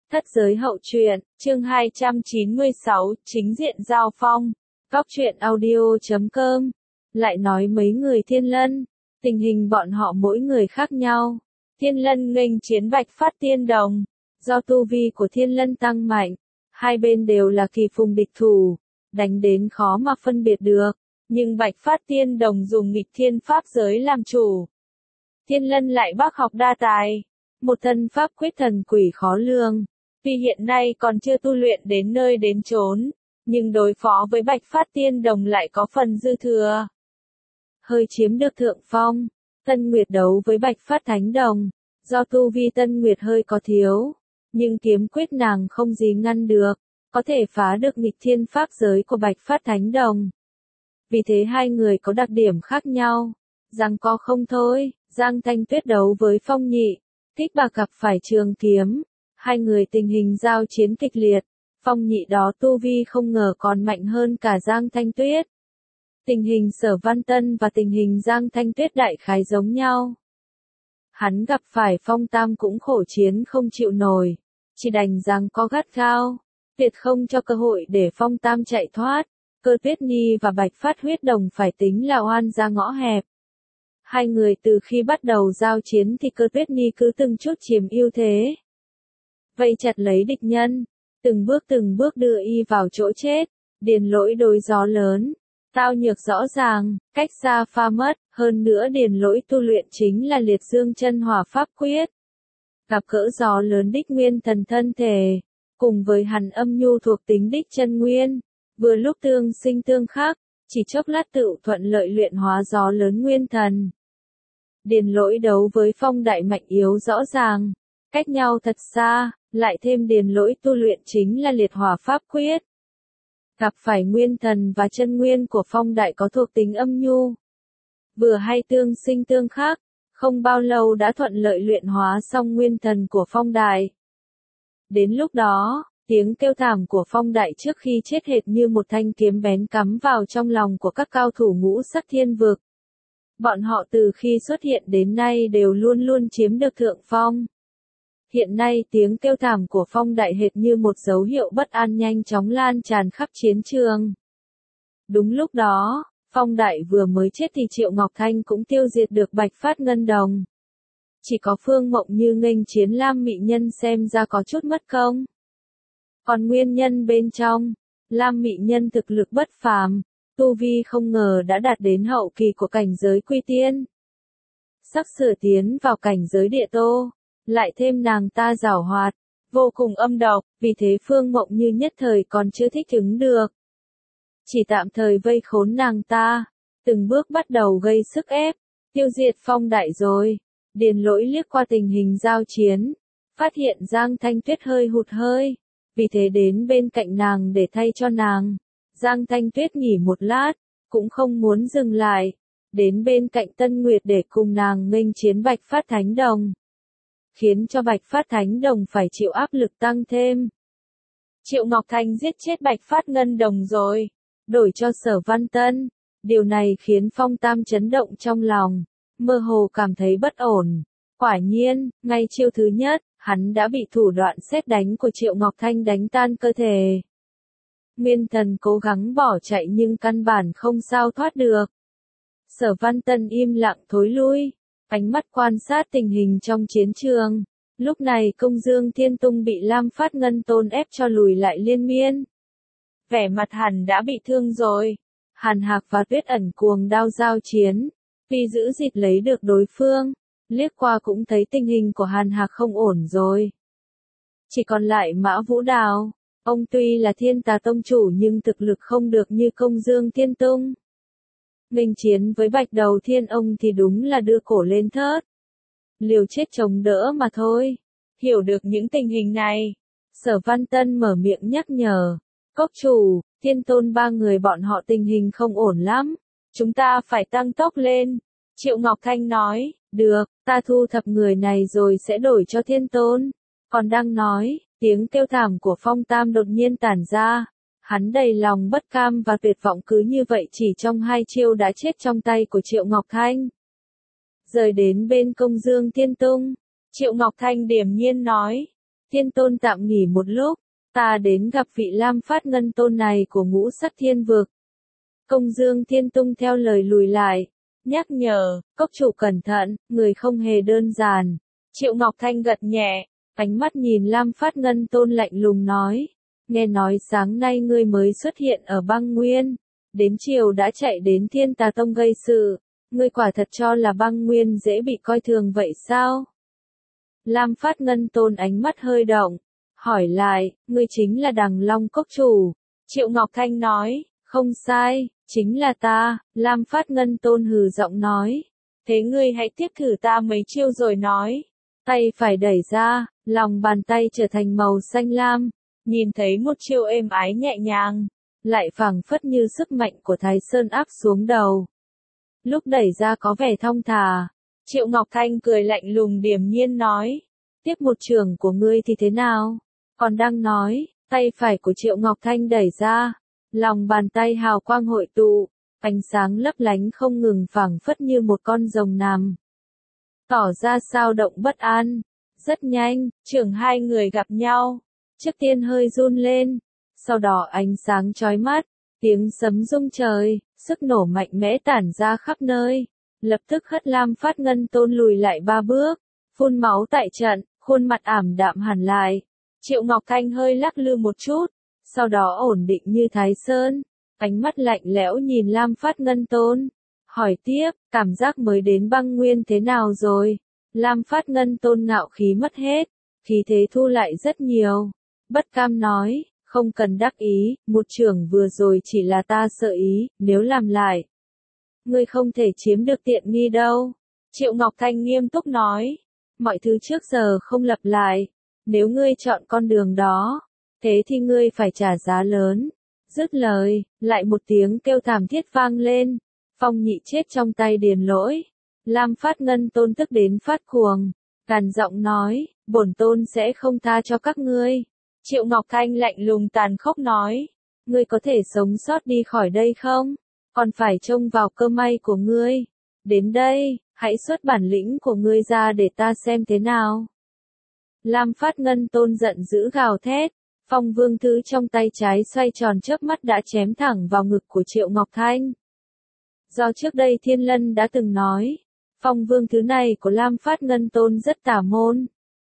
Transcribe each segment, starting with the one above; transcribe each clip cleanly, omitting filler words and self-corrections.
Thất giới hậu truyện, chương 296, chính diện giao phong. Góc truyện audio.com. Lại nói mấy người Thiên Lân, tình hình bọn họ mỗi người khác nhau. Thiên Lân nghênh chiến Bạch Phát Tiên Đồng, do tu vi của Thiên Lân tăng mạnh, hai bên đều là kỳ phùng địch thủ, đánh đến khó mà phân biệt được, nhưng Bạch Phát Tiên Đồng dùng nghịch thiên pháp giới làm chủ. Thiên Lân lại bác học đa tài, một thân pháp quyết thần quỷ khó lường. Tuy hiện nay còn chưa tu luyện đến nơi đến chốn, nhưng đối phó với Bạch Phát Tiên Đồng lại có phần dư thừa. Hơi chiếm được thượng phong, Tân Nguyệt đấu với Bạch Phát Thánh Đồng, do tu vi Tân Nguyệt hơi có thiếu, nhưng kiếm quyết nàng không gì ngăn được, có thể phá được nghịch thiên pháp giới của Bạch Phát Thánh Đồng. Vì thế hai người có đặc điểm khác nhau, giằng co không thôi. Giang Thanh Tuyết đấu với Phong Nhị, Thích Bạc gặp phải Trường Kiếm. Hai người tình hình giao chiến kịch liệt, Phong Nhị đó tu vi không ngờ còn mạnh hơn cả Giang Thanh Tuyết. Tình hình Sở Văn Tân và tình hình Giang Thanh Tuyết đại khái giống nhau. Hắn gặp phải Phong Tam cũng khổ chiến không chịu nổi, chỉ đành giằng co gắt gao, tuyệt không cho cơ hội để Phong Tam chạy thoát. Cơ Tuyết Nhi và Bạch Phát Huyết Đồng phải tính là oan ra ngõ hẹp. Hai người từ khi bắt đầu giao chiến thì Cơ Tuyết Nhi cứ từng chút chiếm ưu thế. Vây chặt lấy địch nhân, từng bước đưa y vào chỗ chết. Điền Lỗi đối gió lớn, Tao Nhược rõ ràng, cách xa pha mất, hơn nữa Điền Lỗi tu luyện chính là Liệt Dương Chân Hỏa Pháp Quyết. Gặp cỡ gió lớn đích nguyên thần thân thể, cùng với hắn âm nhu thuộc tính đích chân nguyên, vừa lúc tương sinh tương khắc, chỉ chốc lát tự thuận lợi luyện hóa gió lớn nguyên thần. Điền Lỗi đấu với Phong Đại mạnh yếu rõ ràng, cách nhau thật xa, lại thêm Điền Lỗi tu luyện chính là Liệt Hỏa Pháp Quyết. Gặp phải nguyên thần và chân nguyên của Phong Đại có thuộc tính âm nhu, vừa hay tương sinh tương khắc, không bao lâu đã thuận lợi luyện hóa xong nguyên thần của Phong Đại. Đến lúc đó, tiếng kêu thảm của Phong Đại trước khi chết hệt như một thanh kiếm bén cắm vào trong lòng của các cao thủ ngũ sắc thiên vực. Bọn họ từ khi xuất hiện đến nay đều luôn luôn chiếm được thượng phong. Hiện nay tiếng kêu thảm của Phong Đại hệt như một dấu hiệu bất an nhanh chóng lan tràn khắp chiến trường. Đúng lúc đó, Phong Đại vừa mới chết thì Triệu Ngọc Thanh cũng tiêu diệt được Bạch Phát Ngân Đồng. Chỉ có Phương Mộng Như nghênh chiến Lam Mị Nhân xem ra có chút mất công. Còn nguyên nhân bên trong, Lam Mị Nhân thực lực bất phàm, tu vi không ngờ đã đạt đến hậu kỳ của cảnh giới Quy Tiên. Sắp sửa tiến vào cảnh giới Địa Tô, lại thêm nàng ta giảo hoạt, vô cùng âm độc, vì thế Phương Mộng Như nhất thời còn chưa thích ứng được. Chỉ tạm thời vây khốn nàng ta, từng bước bắt đầu gây sức ép, tiêu diệt Phong Đại rồi. Điền Lỗi liếc qua tình hình giao chiến, phát hiện Giang Thanh Tuyết hơi hụt hơi, vì thế đến bên cạnh nàng để thay cho nàng. Giang Thanh Tuyết nghỉ một lát, cũng không muốn dừng lại, đến bên cạnh Tân Nguyệt để cùng nàng nghênh chiến Bạch Phát Thánh Đồng, khiến cho Bạch Phát Thánh Đồng phải chịu áp lực tăng thêm. Triệu Ngọc Thanh giết chết Bạch Phát Ngân Đồng rồi, đổi cho Sở Văn Tân. Điều này khiến Phong Tam chấn động trong lòng, mơ hồ cảm thấy bất ổn. Quả nhiên, ngay chiêu thứ nhất, hắn đã bị thủ đoạn sét đánh của Triệu Ngọc Thanh đánh tan cơ thể. Nguyên thần cố gắng bỏ chạy nhưng căn bản không sao thoát được. Sở Văn Tân im lặng thối lui, ánh mắt quan sát tình hình trong chiến trường. Lúc này Công Dương Thiên Tung bị Lam Phát Ngân Tôn ép cho lùi lại liên miên. Vẻ mặt hẳn đã bị thương rồi. Hàn Hạc và Tuyết Ẩn cuồng đao giao chiến, vì giữ dịt lấy được đối phương, liếc qua cũng thấy tình hình của Hàn Hạc không ổn rồi. Chỉ còn lại Mã Vũ Đào, ông tuy là Thiên Tà Tông chủ nhưng thực lực không được như Công Dương Thiên Tung. Nghênh chiến với Bạch Đầu Thiên ông thì đúng là đưa cổ lên thớt, liều chết chống đỡ mà thôi. Hiểu được những tình hình này, Sở Văn Tân mở miệng nhắc nhở, Cốc chủ, Thiên Tôn ba người bọn họ tình hình không ổn lắm, chúng ta phải tăng tốc lên. Triệu Ngọc Thanh nói, được, ta thu thập người này rồi sẽ đổi cho Thiên Tôn. Còn đang nói, tiếng kêu thảm của Phong Tam đột nhiên tản ra. Hắn đầy lòng bất cam và tuyệt vọng cứ như vậy chỉ trong 2 chiêu đã chết trong tay của Triệu Ngọc Thanh. Rời đến bên Công Dương Thiên Tung, Triệu Ngọc Thanh điềm nhiên nói, Thiên tôn tạm nghỉ một lúc, ta đến gặp vị Lam Phát Ngân tôn này của ngũ sắc thiên vực. Công Dương Thiên Tung theo lời lùi lại, nhắc nhở, cốc chủ cẩn thận, người không hề đơn giản. Triệu Ngọc Thanh gật nhẹ, ánh mắt nhìn Lam Phát Ngân tôn lạnh lùng nói, nghe nói sáng nay ngươi mới xuất hiện ở băng nguyên, đến chiều đã chạy đến Thiên Tà Tông gây sự, ngươi quả thật cho là băng nguyên dễ bị coi thường vậy sao? Lam Phát Ngân tôn ánh mắt hơi động, hỏi lại, ngươi chính là Đằng Long cốc chủ. Triệu Ngọc Thanh nói, không sai, chính là ta. Lam Phát Ngân tôn hừ giọng nói, thế ngươi hãy tiếp thử ta mấy chiêu rồi nói. Tay phải đẩy ra, lòng bàn tay trở thành màu xanh lam, nhìn thấy một chiêu êm ái nhẹ nhàng, lại phảng phất như sức mạnh của Thái Sơn áp xuống đầu. Lúc đẩy ra có vẻ thong thả, Triệu Ngọc Thanh cười lạnh lùng điềm nhiên nói, tiếp một trường của ngươi thì thế nào? Còn đang nói, tay phải của Triệu Ngọc Thanh đẩy ra, lòng bàn tay hào quang hội tụ, ánh sáng lấp lánh không ngừng phảng phất như một con rồng nằm. Tỏ ra sao động bất an. Rất nhanh, trường hai người gặp nhau. Trước tiên hơi run lên, sau đó ánh sáng chói mắt, tiếng sấm rung trời, sức nổ mạnh mẽ tản ra khắp nơi. Lập tức hất Lam Phát Ngân tôn lùi lại 3 bước, phun máu tại trận, khuôn mặt ảm đạm hẳn lại. Triệu Ngọc Thanh hơi lắc lư một chút, sau đó ổn định như Thái Sơn, ánh mắt lạnh lẽo nhìn Lam Phát Ngân tôn. Hỏi tiếp, cảm giác mới đến băng nguyên thế nào rồi? Lam Phát Ngân tôn ngạo khí mất hết, khí thế thu lại rất nhiều. Bất cam nói, không cần đắc ý, một trường vừa rồi chỉ là ta sợ ý, nếu làm lại, ngươi không thể chiếm được tiện nghi đâu. Triệu Ngọc Thanh nghiêm túc nói, mọi thứ trước giờ không lặp lại, nếu ngươi chọn con đường đó, thế thì ngươi phải trả giá lớn. Dứt lời, lại một tiếng kêu thảm thiết vang lên. Phong Nhị chết trong tay Điền Lỗi. Lam Phát Ngân tôn tức đến phát cuồng, gằn giọng nói, bổn tôn sẽ không tha cho các ngươi. Triệu Ngọc Thanh lạnh lùng tàn khốc nói, ngươi có thể sống sót đi khỏi đây không? Còn phải trông vào cơ may của ngươi. Đến đây, hãy xuất bản lĩnh của ngươi ra để ta xem thế nào. Lam Phát Ngân tôn giận dữ gào thét, Phong Vương Thứ trong tay trái xoay tròn chớp mắt đã chém thẳng vào ngực của Triệu Ngọc Thanh. Do trước đây Thiên Lân đã từng nói, Phong Vương Thứ này của Lam Phát Ngân tôn rất tà môn,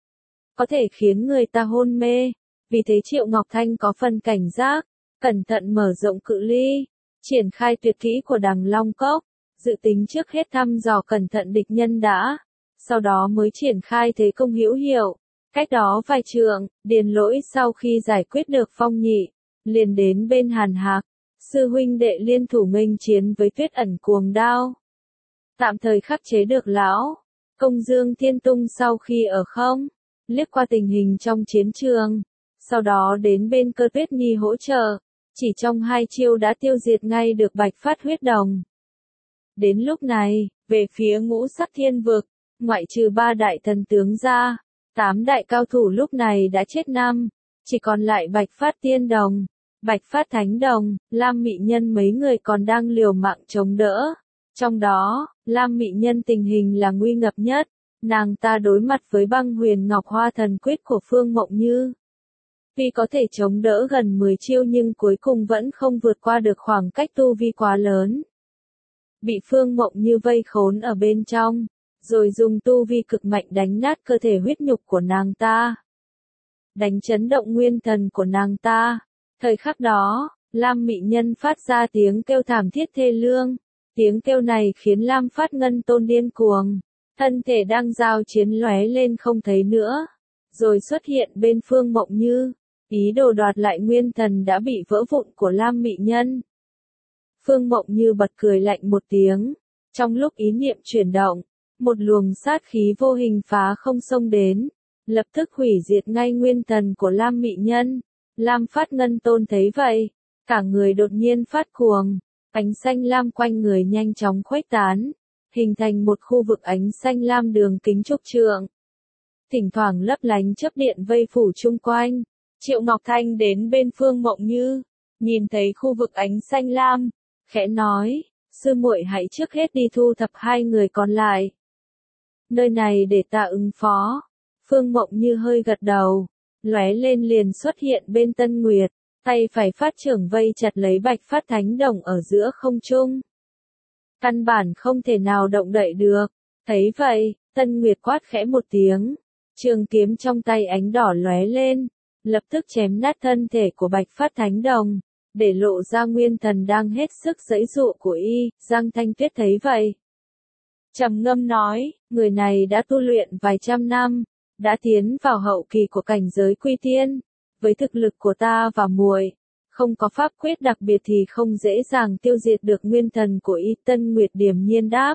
có thể khiến người ta hôn mê, vì thế Triệu Ngọc Thanh có phần cảnh giác, cẩn thận mở rộng cự ly, triển khai tuyệt kỹ của Đằng Long Cốc, dự tính trước hết thăm dò cẩn thận địch nhân đã, sau đó mới triển khai thế công hữu hiệu. Cách đó vài trượng, Điền Lỗi sau khi giải quyết được Phong Nhị, liền đến bên Hàn Hạc, sư huynh đệ liên thủ nghênh chiến với Tuyết Ẩn cuồng đao. Tạm thời khắc chế được lão. Công Dương Thiên Tung sau khi ở không, liếc qua tình hình trong chiến trường, sau đó đến bên Cơ Tuyết Nhi hỗ trợ, chỉ trong 2 chiêu đã tiêu diệt ngay được Bạch Phát huyết đồng. Đến lúc này, về phía ngũ sắc thiên vực, ngoại trừ 3 đại thần tướng ra, 8 đại cao thủ lúc này đã chết 5, chỉ còn lại Bạch Phát tiên đồng, Bạch Phát thánh đồng, Lam Mị Nhân mấy người còn đang liều mạng chống đỡ. Trong đó, Lam Mị Nhân tình hình là nguy ngập nhất, nàng ta đối mặt với Băng Huyền Ngọc Hoa thần quyết của Phương Mộng Như. Tuy có thể chống đỡ gần 10 chiêu nhưng cuối cùng vẫn không vượt qua được khoảng cách tu vi quá lớn. Bị Phương Mộng Như vây khốn ở bên trong, rồi dùng tu vi cực mạnh đánh nát cơ thể huyết nhục của nàng ta, đánh chấn động nguyên thần của nàng ta. Thời khắc đó, Lam Mị Nhân phát ra tiếng kêu thảm thiết thê lương. Tiếng kêu này khiến Lam Phát Ngân tôn điên cuồng, thân thể đang giao chiến lóe lên không thấy nữa, rồi xuất hiện bên Phương Mộng Như, ý đồ đoạt lại nguyên thần đã bị vỡ vụn của Lam Mị Nhân. Phương Mộng Như bật cười lạnh một tiếng, trong lúc ý niệm chuyển động, một luồng sát khí vô hình phá không xông đến, lập tức hủy diệt ngay nguyên thần của Lam Mị Nhân. Lam Phát Ngân tôn thấy vậy, cả người đột nhiên phát cuồng. Ánh xanh lam quanh người nhanh chóng khuếch tán, hình thành một khu vực ánh xanh lam đường kính chục trượng. Thỉnh thoảng lấp lánh chớp điện vây phủ chung quanh. Triệu Ngọc Thanh đến bên Phương Mộng Như, nhìn thấy khu vực ánh xanh lam, khẽ nói, sư muội hãy trước hết đi thu thập 2 người còn lại. Nơi này để ta ứng phó. Phương Mộng Như hơi gật đầu, lóe lên liền xuất hiện bên Tân Nguyệt, tay phải phát trưởng vây chặt lấy Bạch Phát Thánh Đồng ở giữa không trung. Căn bản không thể nào động đậy được. Thấy vậy, Tân Nguyệt quát khẽ một tiếng, trường kiếm trong tay ánh đỏ lóe lên, lập tức chém nát thân thể của Bạch Phát Thánh Đồng, để lộ ra nguyên thần đang hết sức giãy giụa của y. Giang Thanh Tuyết thấy vậy, trầm ngâm nói, người này đã tu luyện vài trăm năm, đã tiến vào hậu kỳ của cảnh giới quy tiên, với thực lực của ta và muội, không có pháp quyết đặc biệt thì không dễ dàng tiêu diệt được nguyên thần của y. Tân Nguyệt điềm nhiên đáp.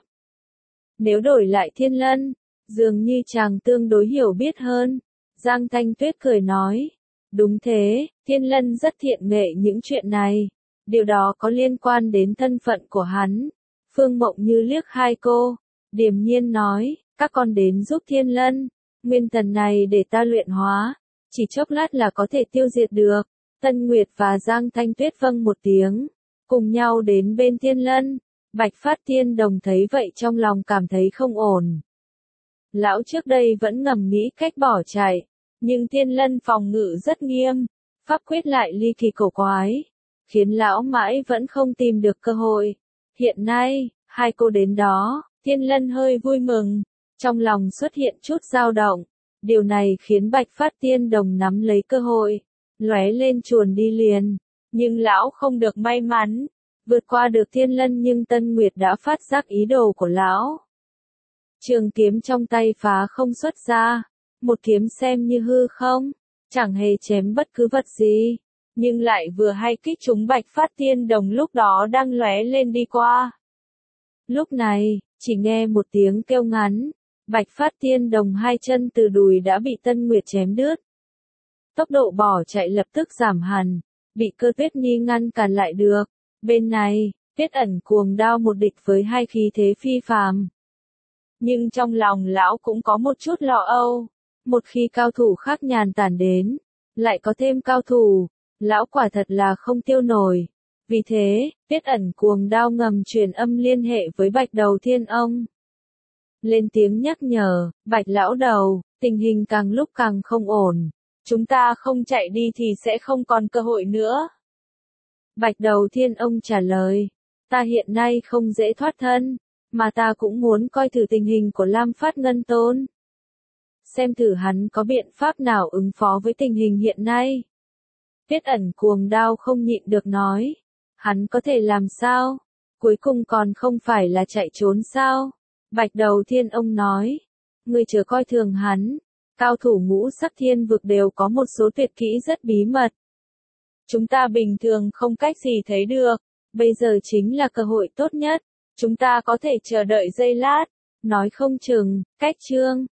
Nếu đổi lại Thiên Lân, dường như chàng tương đối hiểu biết hơn. Giang Thanh Tuyết cười nói. Đúng thế, Thiên Lân rất thiện nghệ những chuyện này. Điều đó có liên quan đến thân phận của hắn. Phương Mộng Như liếc hai cô, điềm nhiên nói, các con đến giúp Thiên Lân. Nguyên thần này để ta luyện hóa, chỉ chốc lát là có thể tiêu diệt được. Tân Nguyệt và Giang Thanh Tuyết vâng một tiếng, cùng nhau đến bên Thiên Lân. Bạch Phát Thiên Đồng thấy vậy trong lòng cảm thấy không ổn. Lão trước đây vẫn ngầm nghĩ cách bỏ chạy, nhưng Thiên Lân phòng ngự rất nghiêm, pháp quyết lại ly kỳ cổ quái, khiến lão mãi vẫn không tìm được cơ hội. Hiện nay, hai cô đến đó, Thiên Lân hơi vui mừng, trong lòng xuất hiện chút dao động. Điều này khiến Bạch Phát Thiên Đồng nắm lấy cơ hội, lóe lên chuồn đi liền. Nhưng lão không được may mắn, vượt qua được Thiên Lân, nhưng Tân Nguyệt đã phát giác ý đồ của lão. Trường kiếm trong tay phá không xuất ra, một kiếm xem như hư không, chẳng hề chém bất cứ vật gì, nhưng lại vừa hay kích trúng Bạch Phát Thiên Đồng lúc đó đang lóe lên đi qua. Lúc này, chỉ nghe một tiếng kêu ngắn, Bạch Phát Thiên Đồng hai chân từ đùi đã bị Tân Nguyệt chém đứt. Tốc độ bỏ chạy lập tức giảm hẳn, bị Cơ Tuyết Nhi ngăn cản lại được. Bên này, Tuyết Ẩn cuồng đao một địch với hai khí thế phi phàm. Nhưng trong lòng lão cũng có một chút lo âu. Một khi cao thủ khác nhàn tản đến, lại có thêm cao thủ, lão quả thật là không tiêu nổi. Vì thế, Tuyết Ẩn cuồng đao ngầm truyền âm liên hệ với Bạch Đầu Thiên ông. Lên tiếng nhắc nhở, Bạch lão đầu, tình hình càng lúc càng không ổn. Chúng ta không chạy đi thì sẽ không còn cơ hội nữa. Bạch Đầu Thiên ông trả lời, ta hiện nay không dễ thoát thân, mà ta cũng muốn coi thử tình hình của Lam Phát Ngân Tôn. Xem thử hắn có biện pháp nào ứng phó với tình hình hiện nay. Tuyết Ẩn cuồng đao không nhịn được nói, hắn có thể làm sao? Cuối cùng còn không phải là chạy trốn sao? Bạch Đầu Thiên ông nói, ngươi chớ coi thường hắn, cao thủ ngũ sắc thiên vực đều có một số tuyệt kỹ rất bí mật. Chúng ta bình thường không cách gì thấy được, bây giờ chính là cơ hội tốt nhất, chúng ta có thể chờ đợi giây lát, nói không chừng, cách chương